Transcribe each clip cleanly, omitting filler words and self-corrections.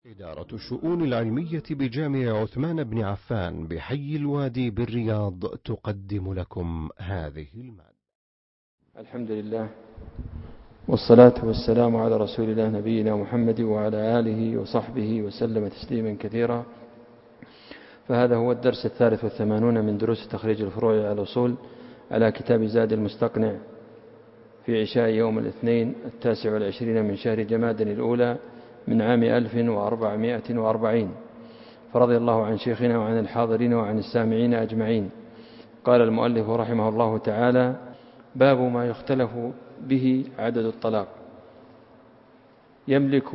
إدارة الشؤون العلمية بجامع عثمان بن عفان بحي الوادي بالرياض تقدم لكم هذه المادة. الحمد لله والصلاة والسلام على رسول الله نبينا محمد وعلى آله وصحبه وسلم تسليما كثيرا. فهذا هو الدرس 83 من دروس تخريج الفروع على الأصول على كتاب زاد المستقنع في عشاء يوم الاثنين 29 من شهر جماد الأولى من عام 1440. فرضي الله عن شيخنا وعن الحاضرين وعن السامعين أجمعين. قال المؤلف رحمه الله تعالى: باب ما يختلف به عدد الطلاق. يملك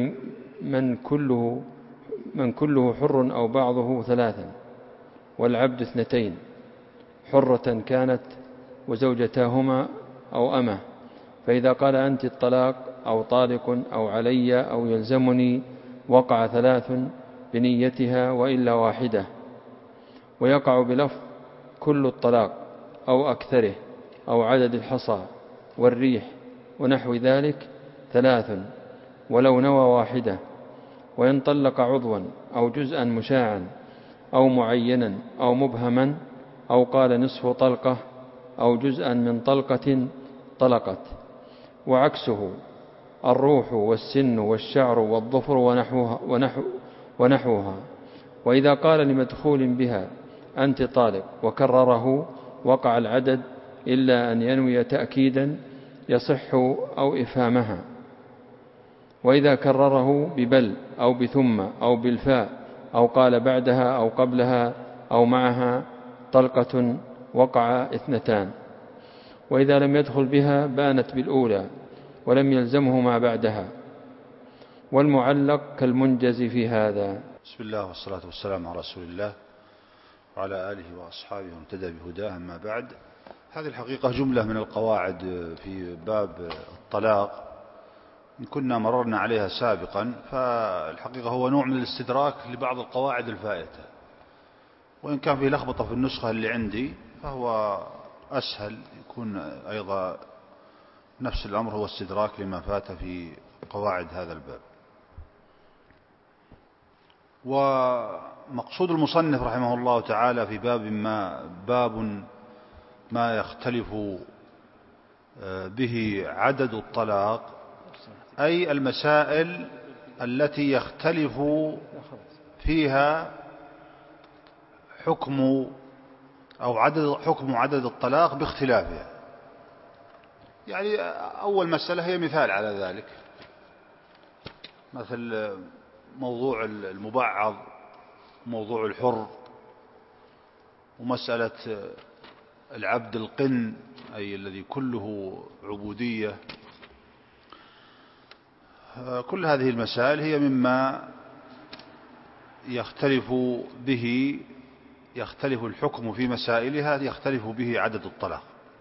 من كله حر أو بعضه 3 والعبد 2 حرة كانت وزوجتاهما أو أمه. فإذا قال أنت الطلاق أو طالق أو علي أو يلزمني وقع 3 بنيتها وإلا واحدة. ويقع بلفظ كل الطلاق أو أكثره أو عدد الحصى والريح ونحو ذلك 3 ولو نوى واحدة. وإن طلق عضوا أو جزءا مشاعا أو معينا أو مبهما أو قال نصف طلقة أو جزءا من طلقة طلقت. وعكسه الروح والسن والشعر والظفر ونحوها. وإذا قال لمدخول بها أنت طالق وكرره وقع العدد إلا أن ينوي تأكيدا يصح أو إفهامها. وإذا كرره ببل أو بثم أو بالفاء أو قال بعدها أو قبلها أو معها طلقة وقع 2. وإذا لم يدخل بها بانت بالأولى ولم يلزمه ما بعدها. والمعلق كالمنجز في هذا. بسم الله والصلاة والسلام على رسول الله وعلى آله وأصحابه وامتدى بهداه. أما بعد، هذه الحقيقة جملة من القواعد في باب الطلاق إن كنا مررنا عليها سابقا، فالحقيقة هو نوع من الاستدراك لبعض القواعد الفائتة، وإن كان في لخبطة في النسخة اللي عندي فهو أسهل يكون أيضا نفس الأمر هو استدراك لما فات في قواعد هذا الباب. ومقصود المصنف رحمه الله تعالى في باب ما يختلف به عدد الطلاق، أي المسائل التي يختلف فيها حكم عدد الطلاق باختلافها. يعني أول مسألة هي مثال على ذلك، مثل موضوع المبعض، موضوع الحر، ومسألة العبد القن أي الذي كله عبودية. كل هذه المسائل هي مما يختلف الحكم في مسائلها، يختلف به عدد الطلاق.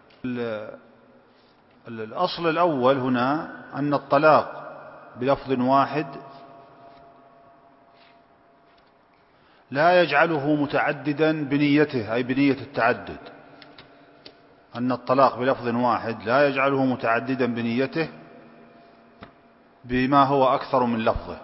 الأصل الأول هنا أن الطلاق بلفظ واحد لا يجعله متعددا بنيته، أي بنية التعدد. أن الطلاق بلفظ واحد لا يجعله متعددا بنيته بما هو أكثر من لفظه.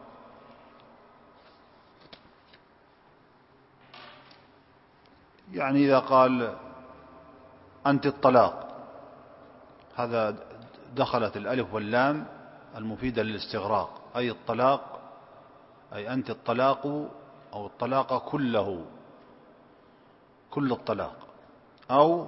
يعني إذا قال أنت الطلاق، هذا دخلت الألف واللام المفيدة للاستغراق، أي الطلاق، أي أنت الطلاق أو الطلاق كله، كل الطلاق، أو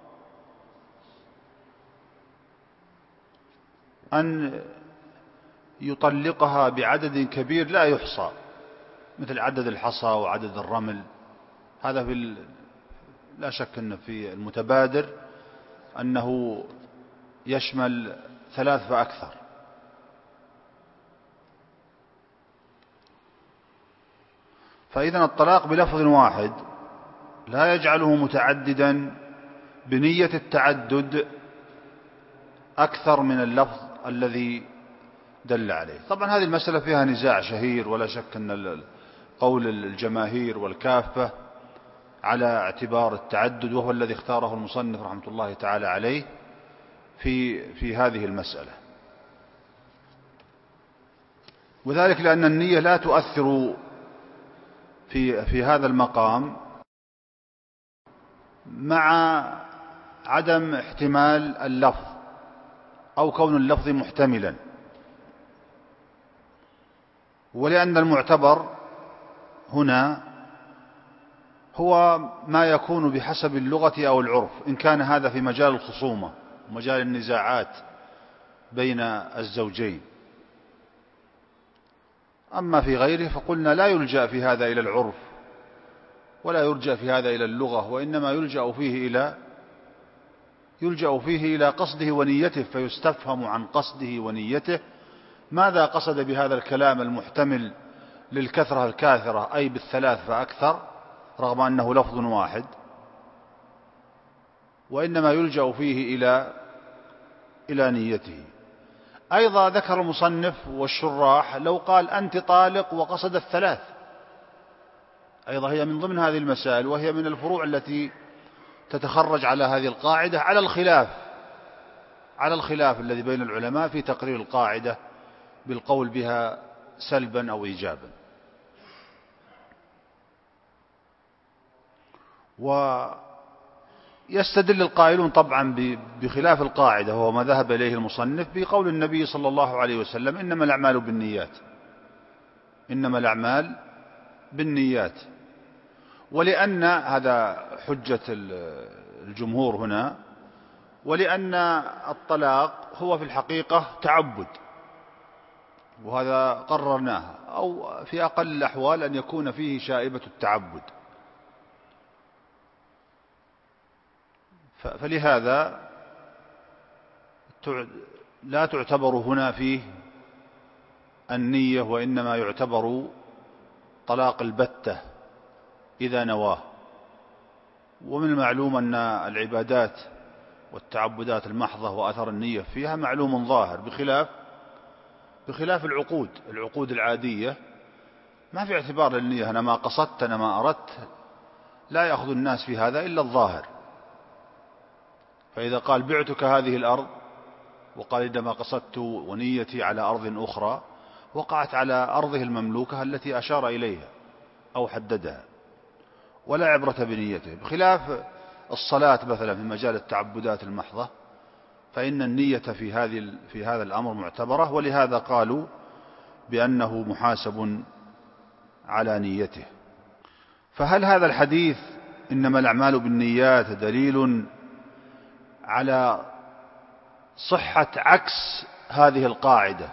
أن يطلقها بعدد كبير لا يحصى، مثل عدد الحصى وعدد الرمل. هذا لا شك أن في المتبادر أنه يشمل 3 فأكثر. فإذا الطلاق بلفظ واحد لا يجعله متعددا بنية التعدد أكثر من اللفظ الذي دل عليه. طبعا هذه المسألة فيها نزاع شهير، ولا شك أن قول الجماهير والكافة على اعتبار التعدد، وهو الذي اختاره المصنف رحمة الله تعالى عليه في هذه المسألة. وذلك لأن النية لا تؤثر في هذا المقام مع عدم احتمال اللفظ أو كون اللفظ محتملا، ولأن المعتبر هنا هو ما يكون بحسب اللغة أو العرف، إن كان هذا في مجال الخصومة ومجال النزاعات بين الزوجين. أما في غيره فقلنا لا يلجأ في هذا إلى العرف ولا يلجأ في هذا إلى اللغة، وإنما يلجأ فيه إلى قصده ونيته، فيستفهم عن قصده ونيته ماذا قصد بهذا الكلام المحتمل للكثرة الكاثرة، أي بالثلاث فأكثر، رغم أنه لفظ واحد. وإنما يلجأ فيه إلى نيته. أيضا ذكر المصنف والشراح لو قال أنت طالق وقصد الثلاث، أيضا هي من ضمن هذه المسائل، وهي من الفروع التي تتخرج على هذه القاعدة على الخلاف الذي بين العلماء في تقرير القاعدة بالقول بها سلبا أو إيجابا. ويستدل القائلون طبعا بخلاف القاعدة، وهو ما ذهب إليه المصنف، بقول النبي صلى الله عليه وسلم إنما الأعمال بالنيات. ولأن هذا حجة الجمهور هنا، ولأن الطلاق هو في الحقيقة تعبد، وهذا قررناها، أو في أقل الأحوال أن يكون فيه شائبة التعبد. فلهذا لا تعتبر هنا فيه النية، وإنما يعتبر طلاق البتة إذا نواه. ومن المعلوم أن العبادات والتعبدات المحضة وأثر النية فيها معلوم ظاهر، بخلاف العقود العادية ما في اعتبار للنية. أنا ما قصدت، أنا ما أردت، لا يأخذ الناس في هذا إلا الظاهر. فإذا قال بعتك هذه الأرض، وقال إنما قصدت ونيتي على أرض أخرى، وقعت على أرضه المملوكة التي أشار إليها أو حددها، ولا عبرة بنيته. بخلاف الصلاة مثلا في مجال التعبدات المحضة، فإن النية في هذا الأمر معتبرة، ولهذا قالوا بأنه محاسب على نيته. فهل هذا الحديث إنما الأعمال بالنيات دليل على صحة عكس هذه القاعدة،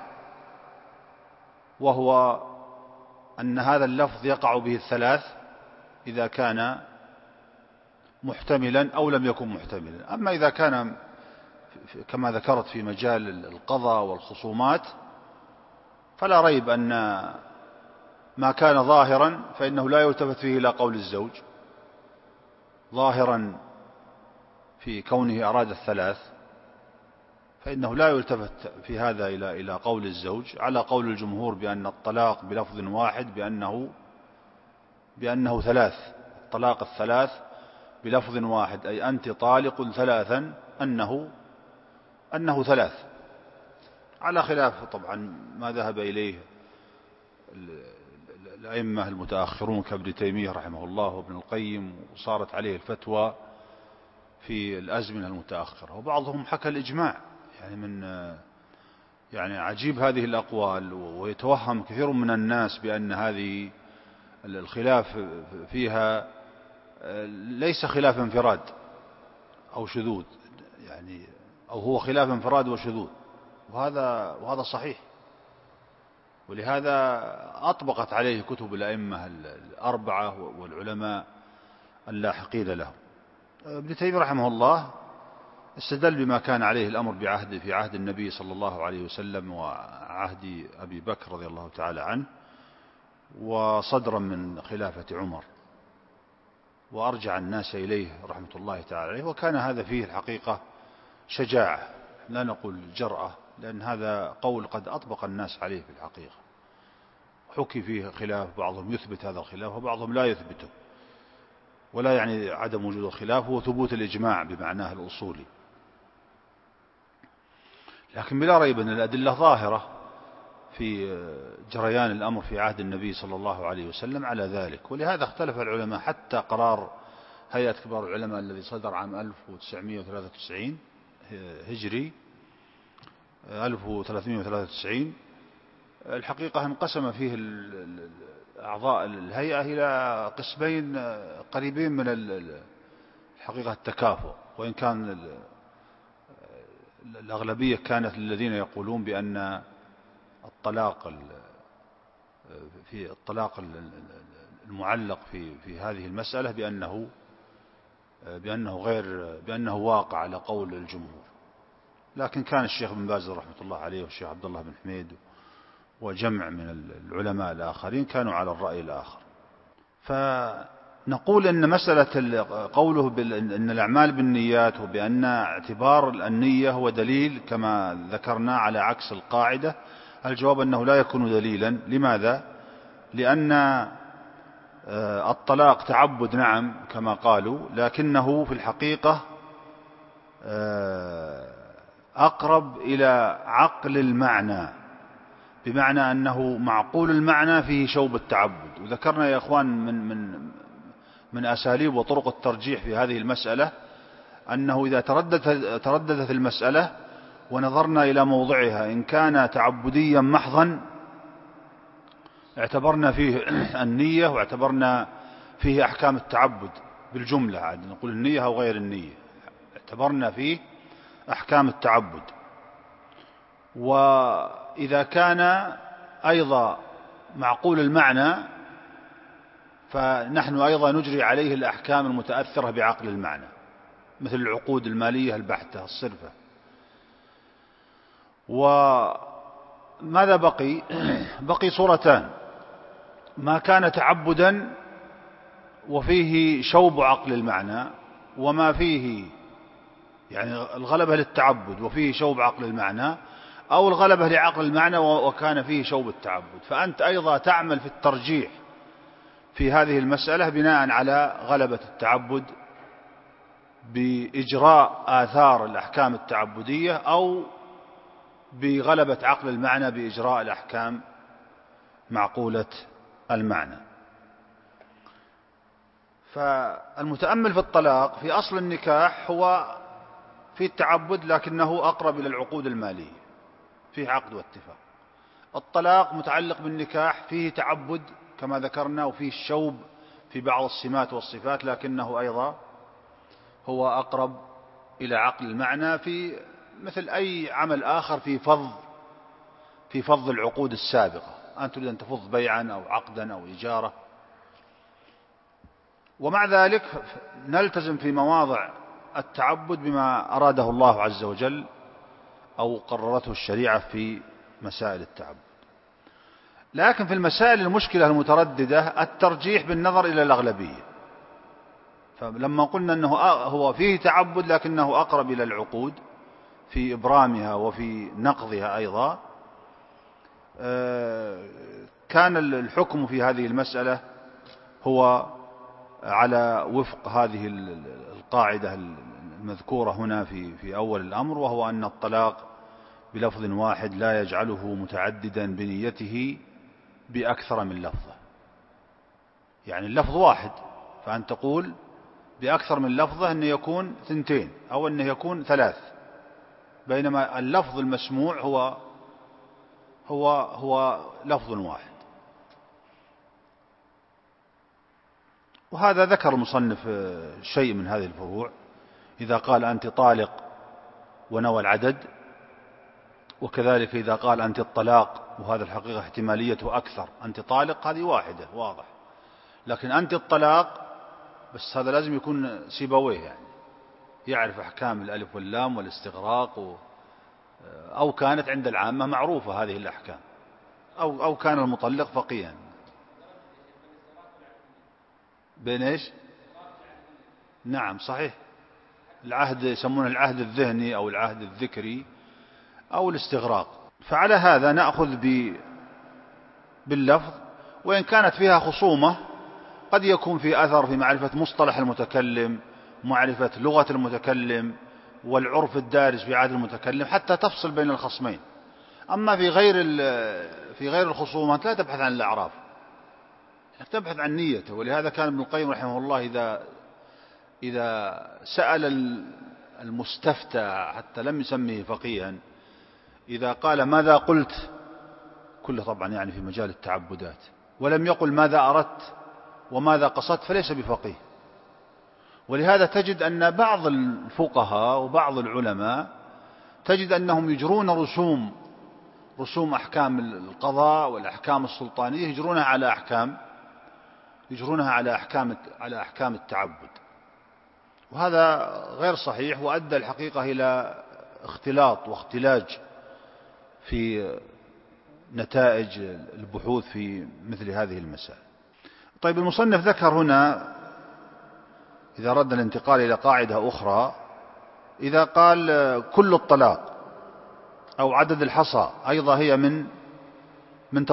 وهو أن هذا اللفظ يقع به الثلاث إذا كان محتملا أو لم يكن محتملا؟ أما إذا كان كما ذكرت في مجال القضاء والخصومات، فلا ريب أن ما كان ظاهرا فإنه لا يلتفت فيه إلى قول الزوج، ظاهرا في كونه أراد الثلاث، فإنه لا يلتفت في هذا إلى قول الزوج، على قول الجمهور بأن الطلاق بلفظ واحد بأنه ثلاث. الطلاق الثلاث بلفظ واحد، أي أنت طالق ثلاثا، أنه ثلاث، على خلاف طبعا ما ذهب إليه الأئمة المتأخرون كابن تيمية رحمه الله وابن القيم، وصارت عليه الفتوى في الأزمنة المتأخرة. وبعضهم حكى الإجماع، يعني عجيب هذه الأقوال، ويتوهم كثير من الناس بأن هذه الخلاف فيها ليس خلاف انفراد أو شذوذ، أو هو خلاف انفراد وشذوذ، وهذا صحيح. ولهذا أطبقت عليه كتب الأئمة الأربعة والعلماء اللاحقين لهم. ابن تيمية رحمه الله استدل بما كان عليه الأمر في عهد النبي صلى الله عليه وسلم وعهد أبي بكر رضي الله تعالى عنه، وصدرا من خلافة عمر، وأرجع الناس إليه رحمة الله تعالى عليه. وكان هذا فيه الحقيقة شجاعة، لا نقول جرأة، لأن هذا قول قد أطبق الناس عليه في الحقيقة. حكي فيه خلاف، بعضهم يثبت هذا الخلاف وبعضهم لا يثبته، ولا يعني عدم وجود الخلاف هو ثبوت الإجماع بمعناه الأصولي. لكن بلا ريب أن الأدلة ظاهرة في جريان الأمر في عهد النبي صلى الله عليه وسلم على ذلك. ولهذا اختلف العلماء، حتى قرار هيئة كبار العلماء الذي صدر عام 1993 هجري 1393 الحقيقة انقسم فيه أعضاء الهيئة إلى قسمين قريبين من الحقيقة التكافؤ، وإن كان الأغلبية كانت للذين يقولون بأن الطلاق المعلق في هذه المسألة بأنه واقع على قول الجمهور. لكن كان الشيخ بن باز رحمة الله عليه والشيخ عبد الله بن حميد وجمع من العلماء الآخرين كانوا على الرأي الآخر. فنقول أن مسألة قوله أن الأعمال بالنيات، وبأن اعتبار النية هو دليل كما ذكرنا على عكس القاعدة، الجواب أنه لا يكون دليلا. لماذا؟ لأن الطلاق تعبد نعم كما قالوا، لكنه في الحقيقة أقرب إلى عقل المعنى، بمعنى أنه معقول المعنى فيه شوب التعبد. وذكرنا يا إخوان من أساليب وطرق الترجيح في هذه المسألة أنه إذا ترددت المسألة ونظرنا إلى موضعها، إن كان تعبديا محضا اعتبرنا فيه النية واعتبرنا فيه أحكام التعبد بالجملة، عاد نقول النية أو غير النية، اعتبرنا فيه أحكام التعبد. وإذا كان أيضا معقول المعنى فنحن أيضا نجري عليه الأحكام المتأثرة بعقل المعنى، مثل العقود المالية البحتة الصرفة. وماذا بقي؟ بقي صورتان: ما كان تعبدا وفيه شوب عقل المعنى، وما فيه يعني الغلبة للتعبد وفيه شوب عقل المعنى، أو الغلبة لعقل المعنى وكان فيه شوب التعبد. فأنت أيضا تعمل في الترجيح في هذه المسألة بناء على غلبة التعبد بإجراء آثار الأحكام التعبدية، أو بغلبة عقل المعنى بإجراء الأحكام معقولة المعنى. فالمتأمل في الطلاق في أصل النكاح هو في التعبد، لكنه أقرب إلى العقود المالية، فيه عقد واتفاق. الطلاق متعلق بالنكاح فيه تعبد كما ذكرنا، وفيه الشوب في بعض السمات والصفات، لكنه أيضا هو أقرب إلى عقل المعنى، في مثل أي عمل آخر في فض العقود السابقة. أنت تريد أن تفض بيعا أو عقدا أو إجارة، ومع ذلك نلتزم في مواضع التعبد بما أراده الله عز وجل أو قررته الشريعة في مسائل التعبد. لكن في المسائل المشكلة المترددة الترجيح بالنظر إلى الأغلبية. فلما قلنا أنه هو فيه تعبد لكنه أقرب إلى العقود في إبرامها وفي نقضها أيضا، كان الحكم في هذه المسألة هو على وفق هذه القاعدة المذكورة هنا في أول الأمر، وهو أن الطلاق بلفظ واحد لا يجعله متعددا بنيته بأكثر من لفظة. يعني اللفظ واحد، فأن تقول بأكثر من لفظة أنه يكون 2 أو أنه يكون 3، بينما اللفظ المسموع هو لفظ واحد. وهذا ذكر المصنف شيء من هذه الفروع، إذا قال أنت طالق ونوى العدد، وكذلك إذا قال أنت الطلاق، وهذا الحقيقة احتماليته أكثر، أنت طالق هذه واحدة واضح، لكن أنت الطلاق بس هذا لازم يكون سيبويه، يعني يعرف أحكام الألف واللام والاستغراق، أو كانت عند العامة معروفة هذه الأحكام، أو كان المطلق فقيها. بين إيش؟ نعم صحيح، العهد يسمونه العهد الذهني أو العهد الذكري أو الاستغراق. فعلى هذا نأخذ باللفظ، وإن كانت فيها خصومة قد يكون في أثر في معرفة مصطلح المتكلم، معرفة لغة المتكلم والعرف الدارج في عهد المتكلم، حتى تفصل بين الخصمين. أما في غير الخصومات لا تبحث عن الأعراف، تبحث عن نيته. ولهذا كان ابن القيم رحمه الله إذا سأل المستفتى حتى لم يسميه فقيها، إذا قال ماذا قلت، كله طبعا يعني في مجال التعبدات، ولم يقل ماذا أردت وماذا قصدت فليس بفقيه. ولهذا تجد أن بعض الفقهاء وبعض العلماء تجد أنهم يجرون رسوم أحكام القضاء والأحكام السلطانية يجرونها على أحكام التعبد، وهذا غير صحيح، وأدى الحقيقة إلى اختلاط واختلاج في نتائج البحوث في مثل هذه المسائل. طيب، المصنف ذكر هنا إذا رد الانتقال إلى قاعدة أخرى، إذا قال كل الطلاق أو عدد الحصى أيضا هي من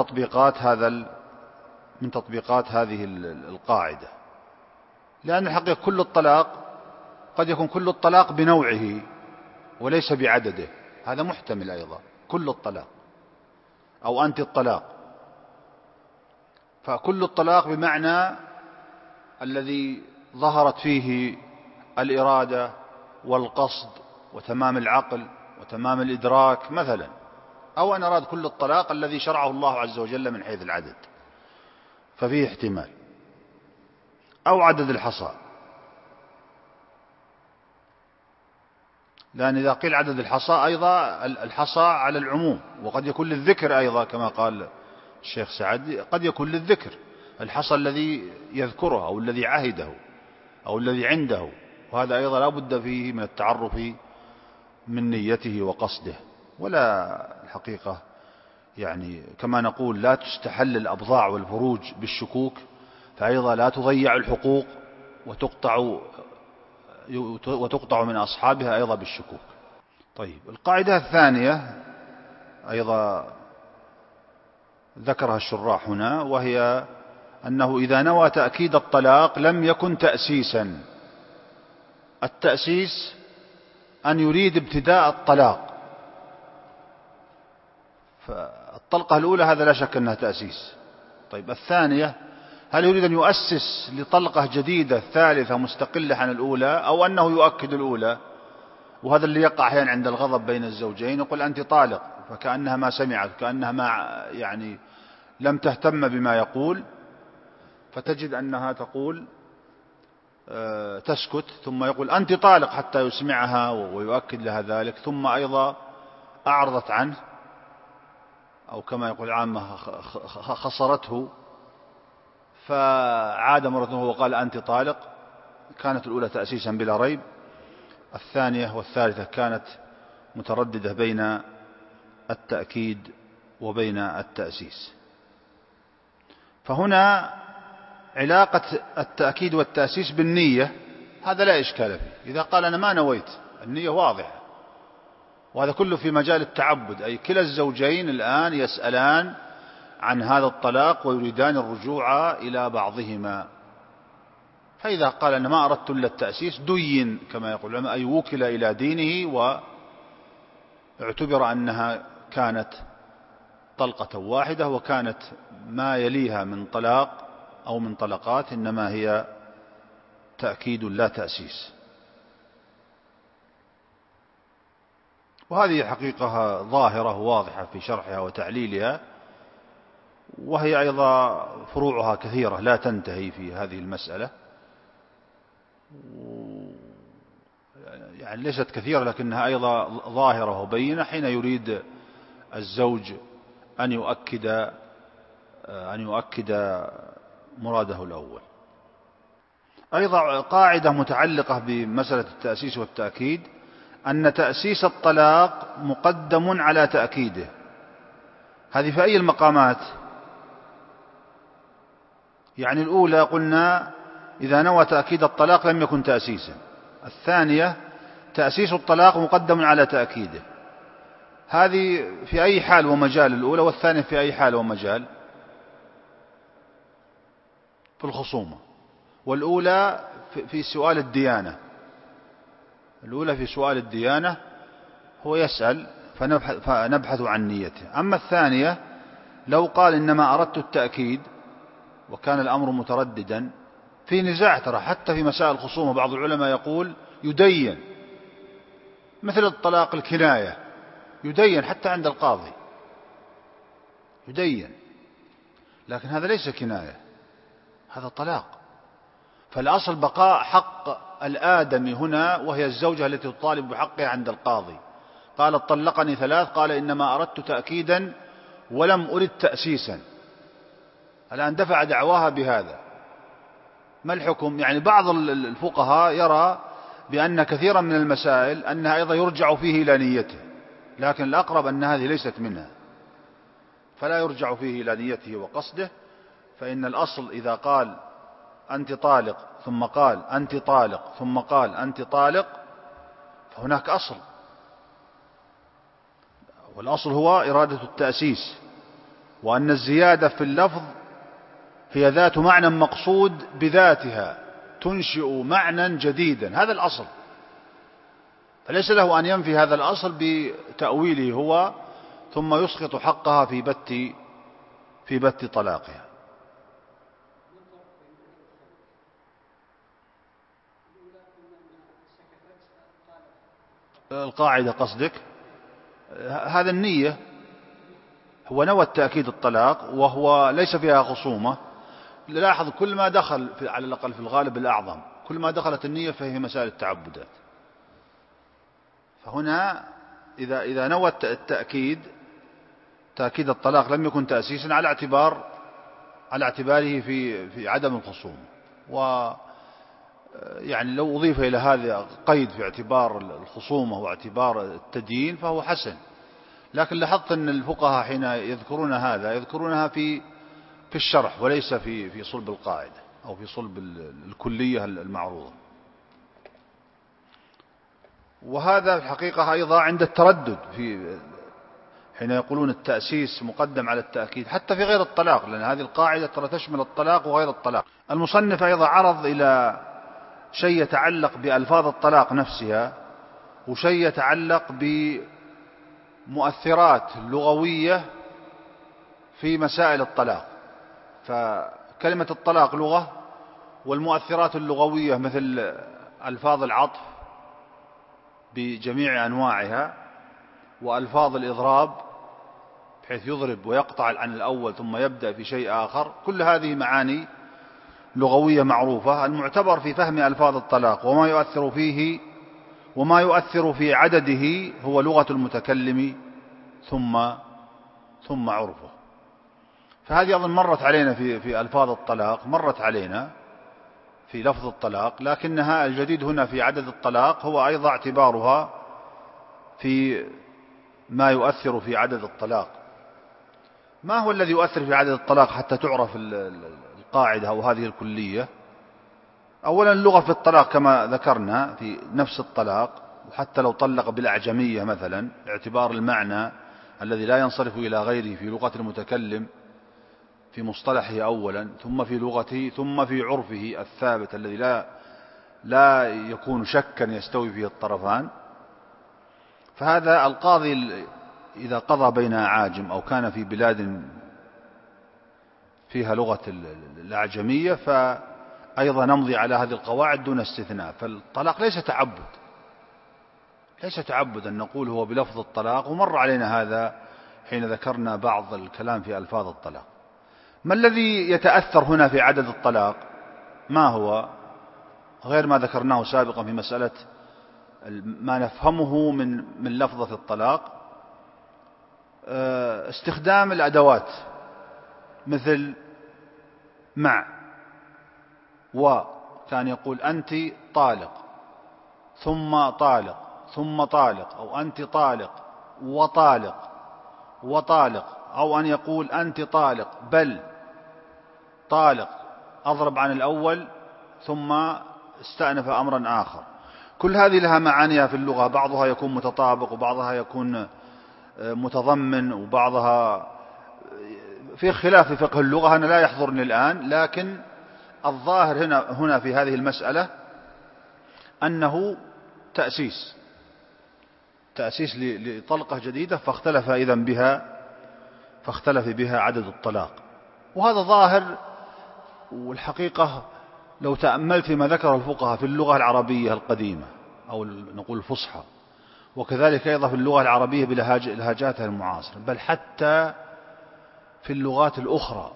تطبيقات هذه القاعدة، لأن الحقيقة كل الطلاق قد يكون كل الطلاق بنوعه وليس بعدده، هذا محتمل أيضا، كل الطلاق أو أنت الطلاق، فكل الطلاق بمعنى الذي ظهرت فيه الإرادة والقصد وتمام العقل وتمام الإدراك مثلا، أو أن أراد كل الطلاق الذي شرعه الله عز وجل من حيث العدد، ففيه احتمال، أو عدد الحصى، لأن إذا قيل عدد الحصى أيضا الحصى على العموم، وقد يكون للذكر أيضا كما قال الشيخ سعد، قد يكون للذكر الحصى الذي يذكره أو الذي عهده أو الذي عنده، وهذا أيضا لا بد فيه من التعرف من نيته وقصده. ولا الحقيقة يعني كما نقول لا تستحل الأبضاع والفروج بالشكوك، فأيضا لا تضيع الحقوق وتقطع من أصحابها أيضا بالشكوك. طيب، القاعدة الثانية أيضا ذكرها الشراح هنا، وهي أنه إذا نوى تأكيد الطلاق لم يكن تأسيسا. التأسيس أن يريد ابتداء الطلاق، فالطلقة الأولى هذا لا شك أنها تأسيس. طيب، الثانية هل يريد أن يؤسس لطلقة جديدة ثالثة مستقلة عن الأولى، أو أنه يؤكد الأولى؟ وهذا اللي يقع أحيانا عند الغضب بين الزوجين، يقول أنت طالق، فكأنها ما سمعت، كأنها ما يعني لم تهتم بما يقول، فتجد أنها تقول تسكت، ثم يقول أنت طالق حتى يسمعها ويؤكد لها ذلك، ثم أيضا أعرضت عنه، أو كما يقول عامة خسرته، فعاد مرة وقال أنت طالق. كانت الأولى تأسيسا بلا ريب، الثانية والثالثة كانت مترددة بين التأكيد وبين التأسيس. فهنا علاقة التأكيد والتأسيس بالنية هذا لا إشكال فيه، إذا قال أنا ما نويت، النية واضحة، وهذا كله في مجال التعبد، أي كلا الزوجين الآن يسألان عن هذا الطلاق ويريدان الرجوع إلى بعضهما، فإذا قال أنا ما أردت إلا التأسيس دين كما يقول العلماء، أي وكل إلى دينه، واعتبر أنها كانت طلقة واحدة، وكانت ما يليها من طلاق أو من طلقات إنما هي تأكيد لا تأسيس. وهذه حقيقة ظاهرة واضحة في شرحها وتعليلها، وهي أيضا فروعها كثيرة لا تنتهي في هذه المسألة، يعني ليست كثيرة لكنها أيضا ظاهرة وبينة حين يريد الزوج أن يؤكد مراده الأول. أيضا قاعدة متعلقة بمسألة التأسيس والتأكيد، أن تأسيس الطلاق مقدم على تأكيده. هذه في أي المقامات؟ يعني الأولى قلنا إذا نوى تأكيد الطلاق لم يكن تأسيسا، الثانية تأسيس الطلاق مقدم على تأكيده. هذه في أي حال ومجال الأولى، والثانية في أي حال ومجال؟ في الخصومة. والأولى في سؤال الديانة، الأولى في سؤال الديانة، هو يسأل فنبحث عن نيته. أما الثانية لو قال إنما أردت التأكيد وكان الأمر مترددا، في نزاع ترى حتى في مسائل الخصومة، بعض العلماء يقول يدين، مثل الطلاق الكناية يدين حتى عند القاضي يدين، لكن هذا ليس كناية، هذا طلاق. فالأصل بقاء حق الآدمي هنا، وهي الزوجة التي تطالب بحقها عند القاضي. قالت طلقني 3، قال إنما أردت تأكيدا ولم أرد تأسيسا. الآن دفع دعواها بهذا، ما الحكم؟ يعني بعض الفقهاء يرى بأن كثيرا من المسائل أنها أيضا يرجع فيه إلى نيته، لكن الأقرب أن هذه ليست منها، فلا يرجع فيه إلى نيته وقصده. فإن الأصل إذا قال أنت طالق ثم قال أنت طالق ثم قال أنت طالق فهناك أصل، والأصل هو إرادة التأسيس، وأن الزيادة في اللفظ هي ذات معنى مقصود بذاتها تنشئ معنى جديدا، هذا الأصل. فليس له أن ينفي هذا الأصل بتأويله هو ثم يسقط حقها في بت طلاقها. القاعدة قصدك هذا النية، هو نوى التأكيد الطلاق وهو ليس فيها خصومة. لاحظ كل ما دخل على الأقل في الغالب الأعظم، كل ما دخلت النية فهي مسائل التعبدات. فهنا إذا نوى التأكيد تأكيد الطلاق لم يكن تأسيسا على اعتباره في عدم الخصومة، يعني لو أضيف إلى هذا قيد في اعتبار الخصومة واعتبار التدين فهو حسن. لكن لاحظت أن الفقهاء حين يذكرون هذا يذكرونها في الشرح وليس في صلب القاعدة أو في صلب الكلية المعروضة. وهذا في الحقيقة أيضا عند التردد حين يقولون التأسيس مقدم على التأكيد حتى في غير الطلاق، لأن هذه القاعدة ترى تشمل الطلاق وغير الطلاق. المصنف أيضا عرض إلى شيء يتعلق بألفاظ الطلاق نفسها، وشيء يتعلق بمؤثرات لغوية في مسائل الطلاق. فكلمة الطلاق لغة، والمؤثرات اللغوية مثل ألفاظ العطف بجميع أنواعها، وألفاظ الإضراب بحيث يضرب ويقطع عن الأول ثم يبدأ في شيء آخر، كل هذه معاني لغوية معروفة. المعتبر في فهم ألفاظ الطلاق وما يؤثر في عدده هو لغة المتكلم ثم عرفه. فهذه أظن مرت علينا في ألفاظ الطلاق، مرت علينا في لفظ الطلاق، لكنها الجديد هنا في عدد الطلاق هو أيضا اعتبارها في ما يؤثر في عدد الطلاق. ما هو الذي يؤثر في عدد الطلاق حتى تعرف القاعدة أو هذه الكلية؟ أولا اللغة في الطلاق كما ذكرنا في نفس الطلاق، وحتى لو طلق بالأعجمية مثلا اعتبار المعنى الذي لا ينصرف إلى غيره في لغة المتكلم في مصطلحه أولا، ثم في لغته، ثم في عرفه الثابت الذي لا يكون شكا يستوي فيه الطرفان. فهذا القاضي إذا قضى بين أعاجم أو كان في بلاد فيها لغة الأعجمية فأيضا نمضي على هذه القواعد دون استثناء. فالطلاق ليس تعبد أن نقول هو بلفظ الطلاق، ومر علينا هذا حين ذكرنا بعض الكلام في ألفاظ الطلاق. ما الذي يتأثر هنا في عدد الطلاق؟ ما هو غير ما ذكرناه سابقا في مسألة ما نفهمه من لفظة الطلاق؟ استخدام الأدوات مثل مع وكان يقول أنت طالق ثم طالق ثم طالق، أو أنت طالق وطالق، أو أن يقول أنت طالق بل طالق أضرب عن الأول ثم استأنف أمرا آخر. كل هذه لها معانيها في اللغة، بعضها يكون متطابق وبعضها يكون متضمن وبعضها في خلاف في فقه اللغة، أنا لا يحضرني الآن، لكن الظاهر هنا في هذه المسألة أنه تأسيس لطلقة جديدة فاختلف بها عدد الطلاق. وهذا ظاهر، والحقيقة لو تأملت فيما ذكر الفقهاء في اللغة العربية القديمة أو نقول الفصحى، وكذلك أيضا في اللغة العربية بلهجاتها المعاصرة، بل حتى في اللغات الأخرى،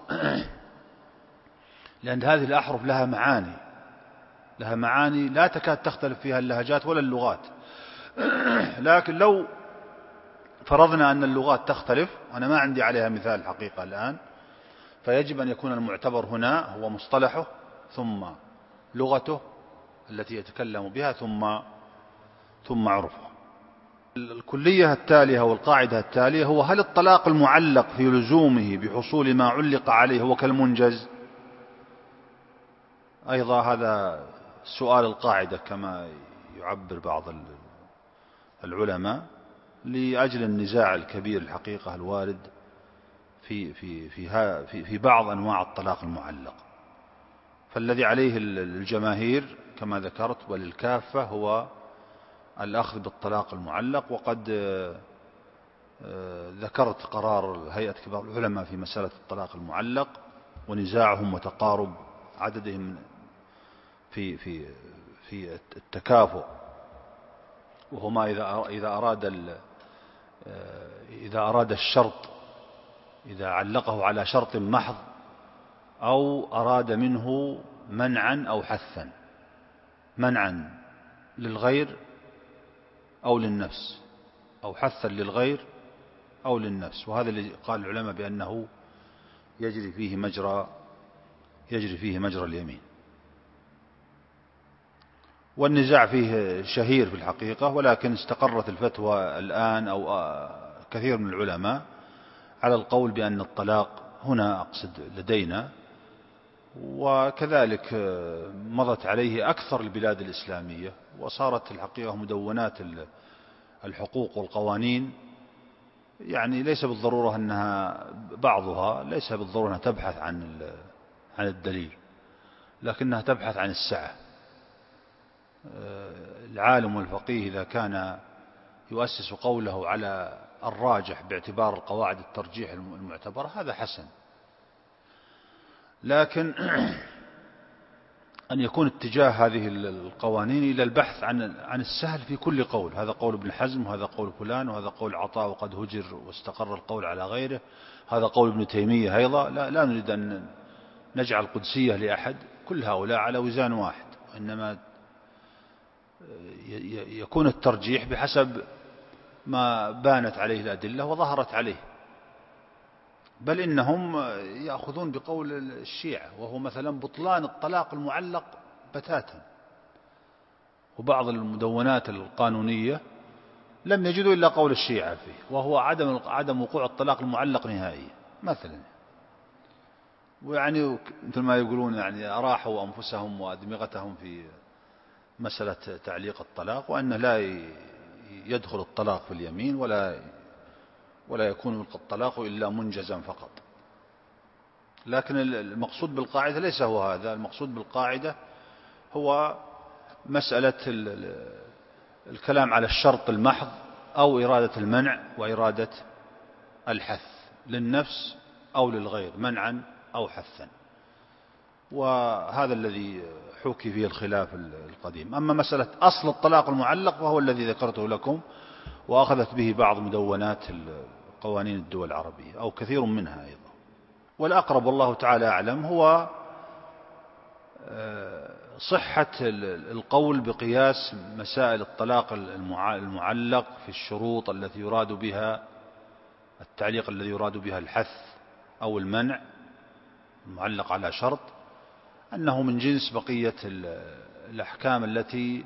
لأن هذه الأحرف لها معاني لا تكاد تختلف فيها اللهجات ولا اللغات. لكن لو فرضنا أن اللغات تختلف، وأنا ما عندي عليها مثال الحقيقة الآن، فيجب أن يكون المعتبر هنا هو مصطلحه ثم لغته التي يتكلم بها ثم عرفه. الكلية التالية والقاعدة التالية هو: هل الطلاق المعلق في لزومه بحصول ما علق عليه هو كالمنجز؟ أيضا هذا سؤال القاعدة كما يعبر بعض العلماء، لأجل النزاع الكبير الحقيقة الوارد في بعض أنواع الطلاق المعلق. فالذي عليه الجماهير كما ذكرت وللكافة هو الأخذ بالطلاق المعلق. وقد ذكرت قرار هيئة كبار العلماء في مسألة الطلاق المعلق ونزاعهم وتقارب عددهم في التكافؤ، وهما إذا أراد الشرط، إذا علقه على شرط محض، أو أراد منه منعا أو حثا، منعا للغير أو للنفس، أو حثا للغير أو للنفس. وهذا اللي قال العلماء بأنه يجري فيه مجرى اليمين. والنزاع فيه شهير في الحقيقة، ولكن استقرت الفتوى الآن أو كثير من العلماء على القول بأن الطلاق هنا، أقصد لدينا، وكذلك مضت عليه أكثر البلاد الإسلامية، وصارت الحقيقة مدونات الحقوق والقوانين يعني ليس بالضرورة أنها بعضها ليس بالضرورة أنها تبحث عن الدليل، لكنها تبحث عن السعة. العالم والفقيه إذا كان يؤسس قوله على الراجح باعتبار القواعد الترجيح المعتبرة هذا حسن، لكن أن يكون اتجاه هذه القوانين إلى البحث عن السهل في كل قول، هذا قول ابن حزم وهذا قول فلان وهذا قول عطاء وقد هجر واستقر القول على غيره، هذا قول ابن تيمية أيضا. لا نريد أن نجعل قدسية لأحد، كل هؤلاء على وزان واحد، وإنما يكون الترجيح بحسب ما بانت عليه الأدلة وظهرت عليه. بل إنهم يأخذون بقول الشيعة، وهو مثلا بطلان الطلاق المعلق بتاتا، وبعض المدونات القانونية لم يجدوا إلا قول الشيعة فيه، وهو عدم وقوع الطلاق المعلق نهائيا مثلا. ويعني مثل ما يقولون يعني أراحوا أنفسهم وأدمغتهم في مسألة تعليق الطلاق، وأنه لا يدخل الطلاق في اليمين ولا يكون الطلاق إلا منجزا فقط. لكن المقصود بالقاعدة ليس هو هذا، المقصود بالقاعدة هو مسألة الكلام على الشرط المحض أو إرادة المنع وإرادة الحث للنفس أو للغير، منعا أو حثا. وهذا الذي حكي فيه الخلاف القديم. أما مسألة أصل الطلاق المعلق وهو الذي ذكرته لكم، وأخذت به بعض مدونات قوانين الدول العربية أو كثير منها أيضا. والأقرب والله تعالى أعلم هو صحة القول بقياس مسائل الطلاق المعلق في الشروط التي يراد بها التعليق، الذي يراد بها الحث أو المنع المعلق على شرط، أنه من جنس بقية الأحكام التي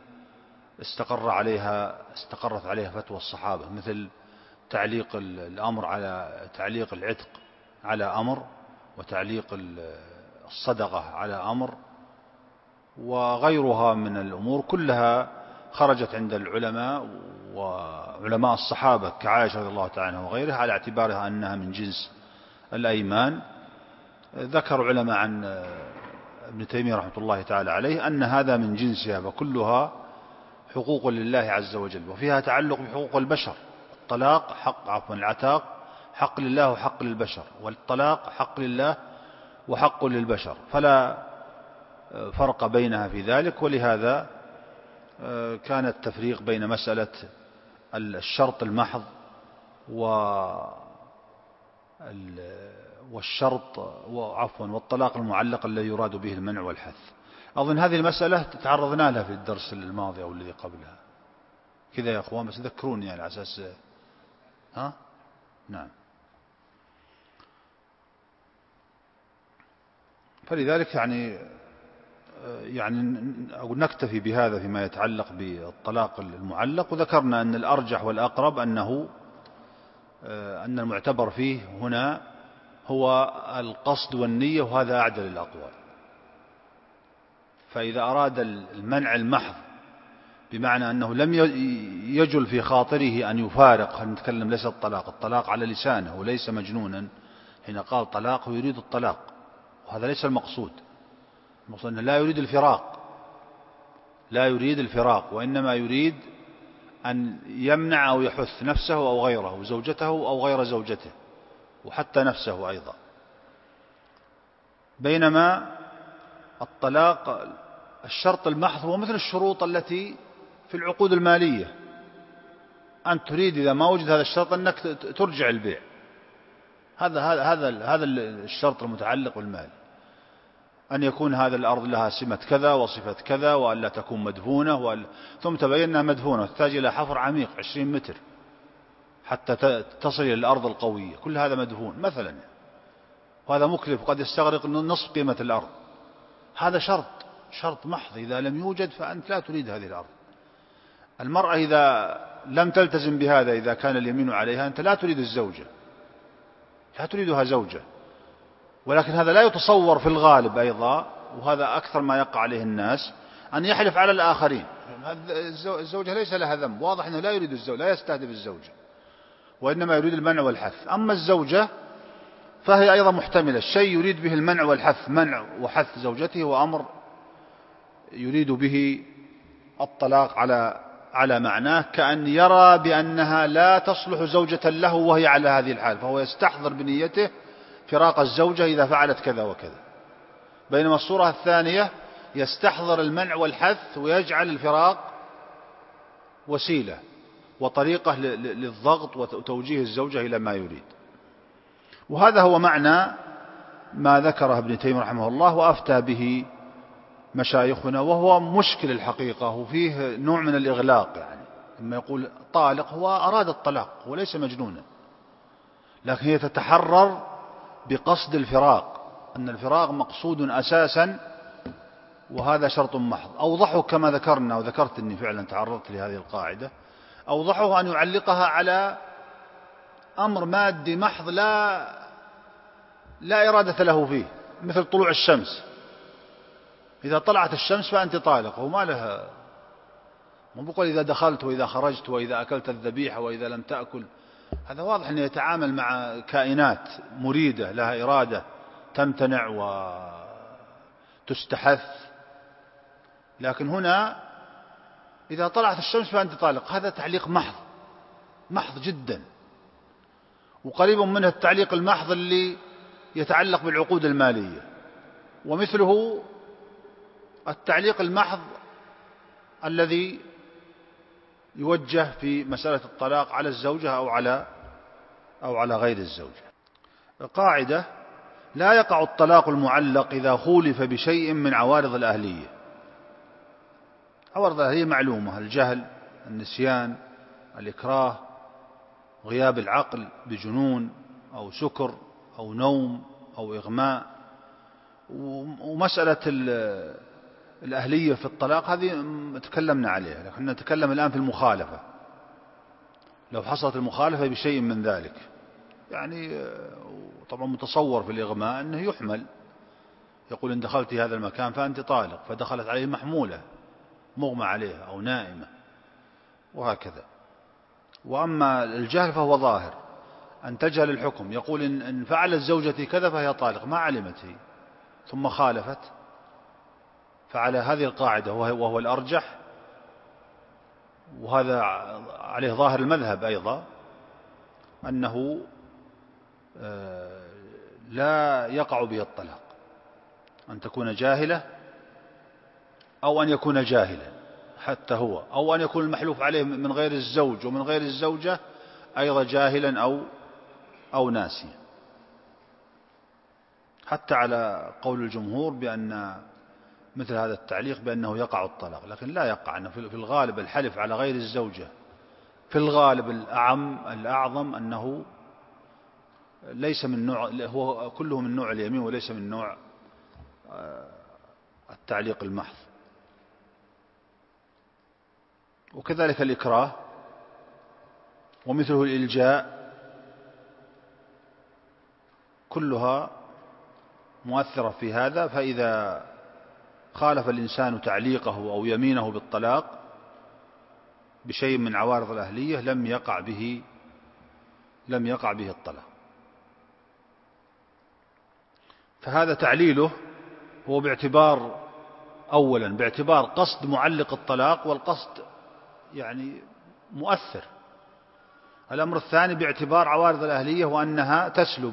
استقرت عليها فتوى الصحابة، مثل تعليق الأمر على تعليق العتق على أمر، وتعليق الصدقة على أمر، وغيرها من الأمور كلها خرجت عند العلماء وعلماء الصحابة كعائشة رضي الله تعالى عنها وغيرها على اعتبارها أنها من جنس الأيمان. ذكر علماء عن ابن تيمية رحمة الله تعالى عليه أن هذا من جنسها، وكلها حقوق لله عز وجل، وفيها تعلق بحقوق البشر. الطلاق العتاق حق لله وحق للبشر، والطلاق حق لله وحق للبشر، فلا فرق بينها في ذلك. ولهذا كان التفريق بين مسألة الشرط المحض والطلاق المعلق الذي يراد به المنع والحث. أظن هذه المسألة تعرضنا لها في الدرس الماضي أو الذي قبلها كذا يا أخوان، بس ذكروني على أساس نعم. فلذلك يعني أقول نكتفي بهذا فيما يتعلق بالطلاق المعلق. وذكرنا أن الأرجح والأقرب أن المعتبر فيه هنا هو القصد والنية، وهذا أعدل الأقوال. فإذا أراد المنع المحض بمعنى أنه لم يجل في خاطره أن يفارق، نتكلم ليس الطلاق على لسانه وليس مجنونا، حين قال طلاق يريد الطلاق، وهذا ليس المقصود. المقصود أنه لا يريد الفراق، وإنما يريد أن يمنع أو يحث نفسه أو غيره، زوجته أو غير زوجته، وحتى نفسه أيضا. بينما الطلاق الشرط المحض هو مثل الشروط التي في العقود المالية، أن تريد إذا ما وجد هذا الشرط أنك ترجع البيع. هذا الشرط المتعلق بالمال، أن يكون هذا الأرض لها سمة كذا وصفة كذا، وأن لا تكون مدفونة، ثم تبين أنها مدفونة تحتاج إلى حفر عميق 20 متر حتى تصل إلى الأرض القوية، كل هذا مدفون مثلا، وهذا مكلف قد يستغرق نصف قيمة الأرض. هذا شرط محض، إذا لم يوجد فأنت لا تريد هذه الأرض. المرأة إذا لم تلتزم بهذا، إذا كان اليمين عليها، أنت لا تريد الزوجة، لا تريدها زوجة. ولكن هذا لا يتصور في الغالب أيضا، وهذا أكثر ما يقع عليه الناس، أن يحلف على الآخرين. الزوجة ليس لها ذنب، واضح أنه لا يريد الزوجة، لا يستهدف الزوجة، وإنما يريد المنع والحث. أما الزوجة فهي أيضا محتملة، الشيء يريد به المنع والحث، منع وحث زوجته، وأمر يريد به الطلاق على معناه، كأن يرى بأنها لا تصلح زوجة له وهي على هذه الحال، فهو يستحضر بنيته فراق الزوجة إذا فعلت كذا وكذا. بينما الصورة الثانية يستحضر المنع والحث، ويجعل الفراق وسيلة وطريقة للضغط وتوجيه الزوجة إلى ما يريد. وهذا هو معنى ما ذكره ابن تيمية رحمه الله وأفتى به مشايخنا، وهو مشكل الحقيقة، وفيه نوع من الإغلاق. يعني لما يقول طالق هو أراد الطلاق وليس مجنونا، لكن هي تتحرر بقصد الفراق، أن الفراق مقصود أساسا، وهذا شرط محض. أوضحه كما ذكرنا، وذكرت أني فعلا تعرضت لهذه القاعدة، أوضحه أن يعلقها على أمر مادي محض لا إرادة له فيه، مثل طلوع الشمس. إذا طلعت الشمس فأنت طالق، وما لها، ما بقول إذا دخلت وإذا خرجت وإذا أكلت الذبيحة وإذا لم تأكل. هذا واضح أنه يتعامل مع كائنات مريدة لها إرادة تمتنع وتستحث. لكن هنا إذا طلعت الشمس فأنت طالق، هذا تعليق محض جدا، وقريب منه التعليق المحض اللي يتعلق بالعقود المالية، ومثله التعليق المحض الذي يوجه في مسألة الطلاق على الزوجة أو على غير الزوجة. قاعدة: لا يقع الطلاق المعلق إذا خولف بشيء من عوارض الأهلية. عوارض الأهلية معلومة: الجهل، النسيان، الإكراه، غياب العقل بجنون أو سكر أو نوم أو إغماء. ومسألة الأهلية في الطلاق هذه تكلمنا عليها، لكن نتكلم الآن في المخالفة. لو حصلت المخالفة بشيء من ذلك، يعني طبعا متصور في الإغماء أنه يحمل، يقول إن دخلت هذا المكان فأنت طالق، فدخلت عليه محمولة مغمى عليها أو نائمة وهكذا. وأما الجهل فهو ظاهر، أن تجهل الحكم، يقول إن فعلت زوجتي كذا فهي طالق، ما علمت هي ثم خالفت. فعلى هذه القاعدة وهو الأرجح وهذا عليه ظاهر المذهب أيضا، أنه لا يقع به الطلاق، أن تكون جاهلة أو أن يكون جاهلا حتى هو، أو أن يكون المحلوف عليه من غير الزوج ومن غير الزوجة أيضا جاهلا أو ناسيا، حتى على قول الجمهور بأن مثل هذا التعليق بأنه يقع الطلاق، لكن لا يقع. أنه في الغالب الحلف على غير الزوجة في الغالب الأعظم أنه ليس من نوع، هو كله من نوع اليمين وليس من نوع التعليق المحض. وكذلك الإكراه ومثله الإلجاء كلها مؤثرة في هذا. فإذا خالف الإنسان تعليقه أو يمينه بالطلاق بشيء من عوارض الأهلية لم يقع به الطلاق. فهذا تعليله هو أولا باعتبار قصد معلق الطلاق، والقصد يعني مؤثر. الأمر الثاني باعتبار عوارض الأهلية، وأنها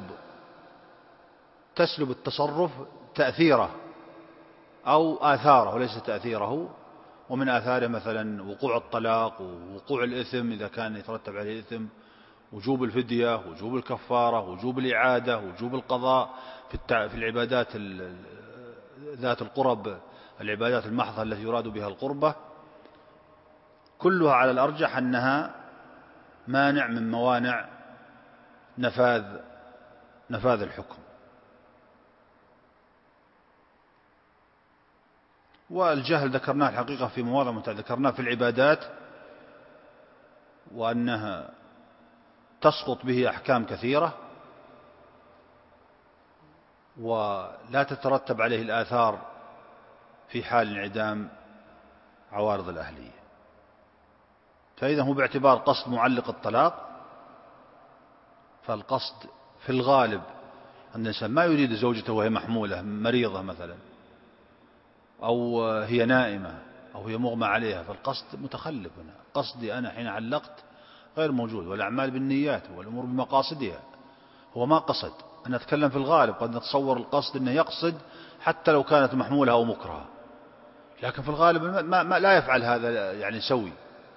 تسلب التصرف تأثيره أو آثاره وليس تأثيره. ومن آثاره مثلا وقوع الطلاق ووقوع الإثم إذا كان يترتب عليه إثم، وجوب الفدية، وجوب الكفارة، وجوب الإعادة، وجوب القضاء في العبادات ذات القرب، العبادات المحضة التي يراد بها القربة، كلها على الأرجح أنها مانع من موانع نفاذ الحكم. والجهل ذكرناه الحقيقة في مواضع متعددة، ذكرناه في العبادات وأنها تسقط به أحكام كثيرة ولا تترتب عليه الآثار في حال انعدام عوارض الأهلية. فإذا هو باعتبار قصد معلق الطلاق، فالقصد في الغالب أن الإنسان ما يريد زوجته وهي محمولة مريضة مثلا، أو هي نائمة، أو هي مغمى عليها، فالقصد متخلف هنا. قصدي أنا حين علقت غير موجود، والأعمال بالنيات والأمور بمقاصدها. هو ما قصد. أنا أتكلم في الغالب، قد نتصور القصد أنه يقصد حتى لو كانت محمولة أو مكرهة، لكن في الغالب ما لا يفعل هذا يعني سوي،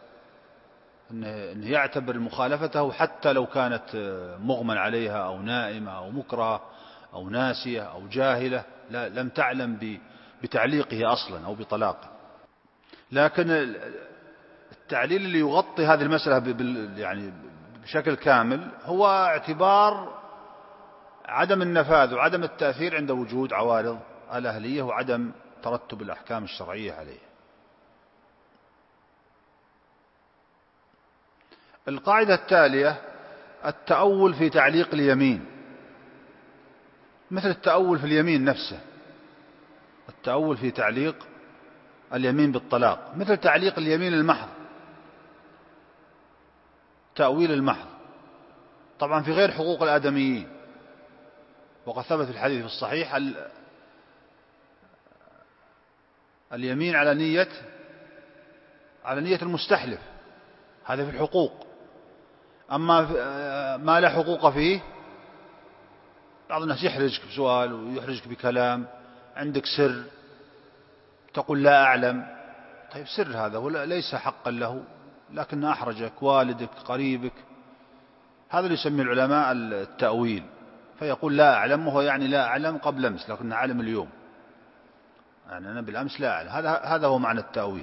أنه يعتبر مخالفته حتى لو كانت مغمى عليها أو نائمة أو مكرهة أو ناسية أو جاهلة لم تعلم بتعليقه أصلا أو بطلاقه. لكن التعليل اللي يغطي هذه المسألة يعني بشكل كامل هو اعتبار عدم النفاذ وعدم التأثير عند وجود عوارض الأهلية وعدم ترتب الأحكام الشرعية عليه. القاعدة التالية التأول في تعليق اليمين، مثل التأول في اليمين نفسه، التأول في تعليق اليمين بالطلاق مثل تعليق اليمين المحض، تأويل المحض، طبعا في غير حقوق الآدميين. وقد ثبت في الحديث في الصحيح اليمين على نية المستحلف، هذا في الحقوق. أما ما لا حقوق فيه، بعض الناس يحرجك بسؤال ويحرجك بكلام، عندك سر تقول لا أعلم، طيب سر هذا ليس حقا له، لكن أحرجك والدك قريبك، هذا اللي يسميه العلماء التأويل. فيقول لا أعلم، وهو يعني لا أعلم قبل أمس لكن أعلم اليوم، يعني أنا بالأمس لا أعلم. هذا هو معنى التأويل.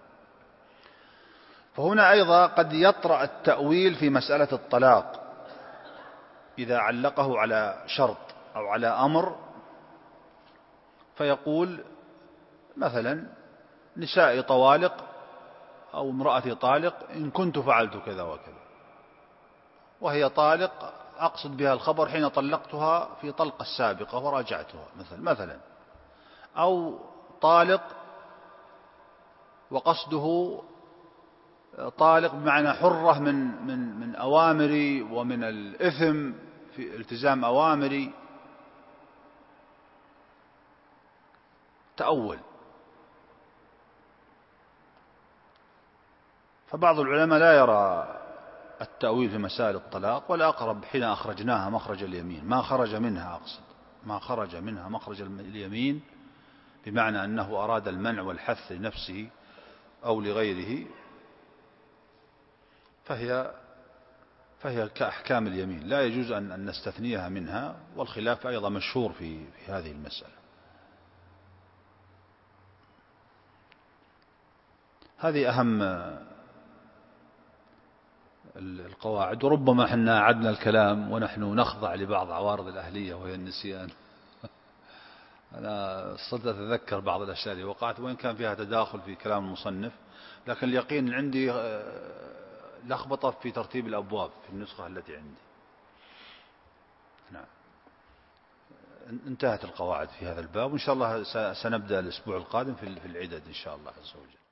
فهنا أيضا قد يطرأ التأويل في مسألة الطلاق إذا علقه على شرط أو على أمر، فيقول مثلا نسائي طوالق أو امرأتي طالق إن كنت فعلت كذا وكذا، وهي طالق أقصد بها الخبر حين طلقتها في طلقة السابقة وراجعتها مثلا، أو طالق وقصده طالق بمعنى حرة من أوامري ومن الإثم في التزام أوامري، تأول. فبعض العلماء لا يرى التأويل في مسائل الطلاق، والأقرب حين أخرجناها مخرج اليمين، ما خرج منها، أقصد ما خرج منها مخرج اليمين، بمعنى أنه أراد المنع والحث لنفسه أو لغيره، فهي كأحكام اليمين، لا يجوز أن نستثنيها منها، والخلاف أيضا مشهور في هذه المسألة. هذه أهم القواعد. وربما احنا أعدنا الكلام ونحن نخضع لبعض عوارض الأهلية وهي النسيان. أنا صرت أتذكر بعض الأشياء اللي وقعت، وإن كان فيها تداخل في كلام المصنف، لكن اليقين عندي لخبطة في ترتيب الأبواب في النسخة التي عندي. نعم. انتهت القواعد في هذا الباب، وإن شاء الله سنبدأ الأسبوع القادم في العدد إن شاء الله عز وجل.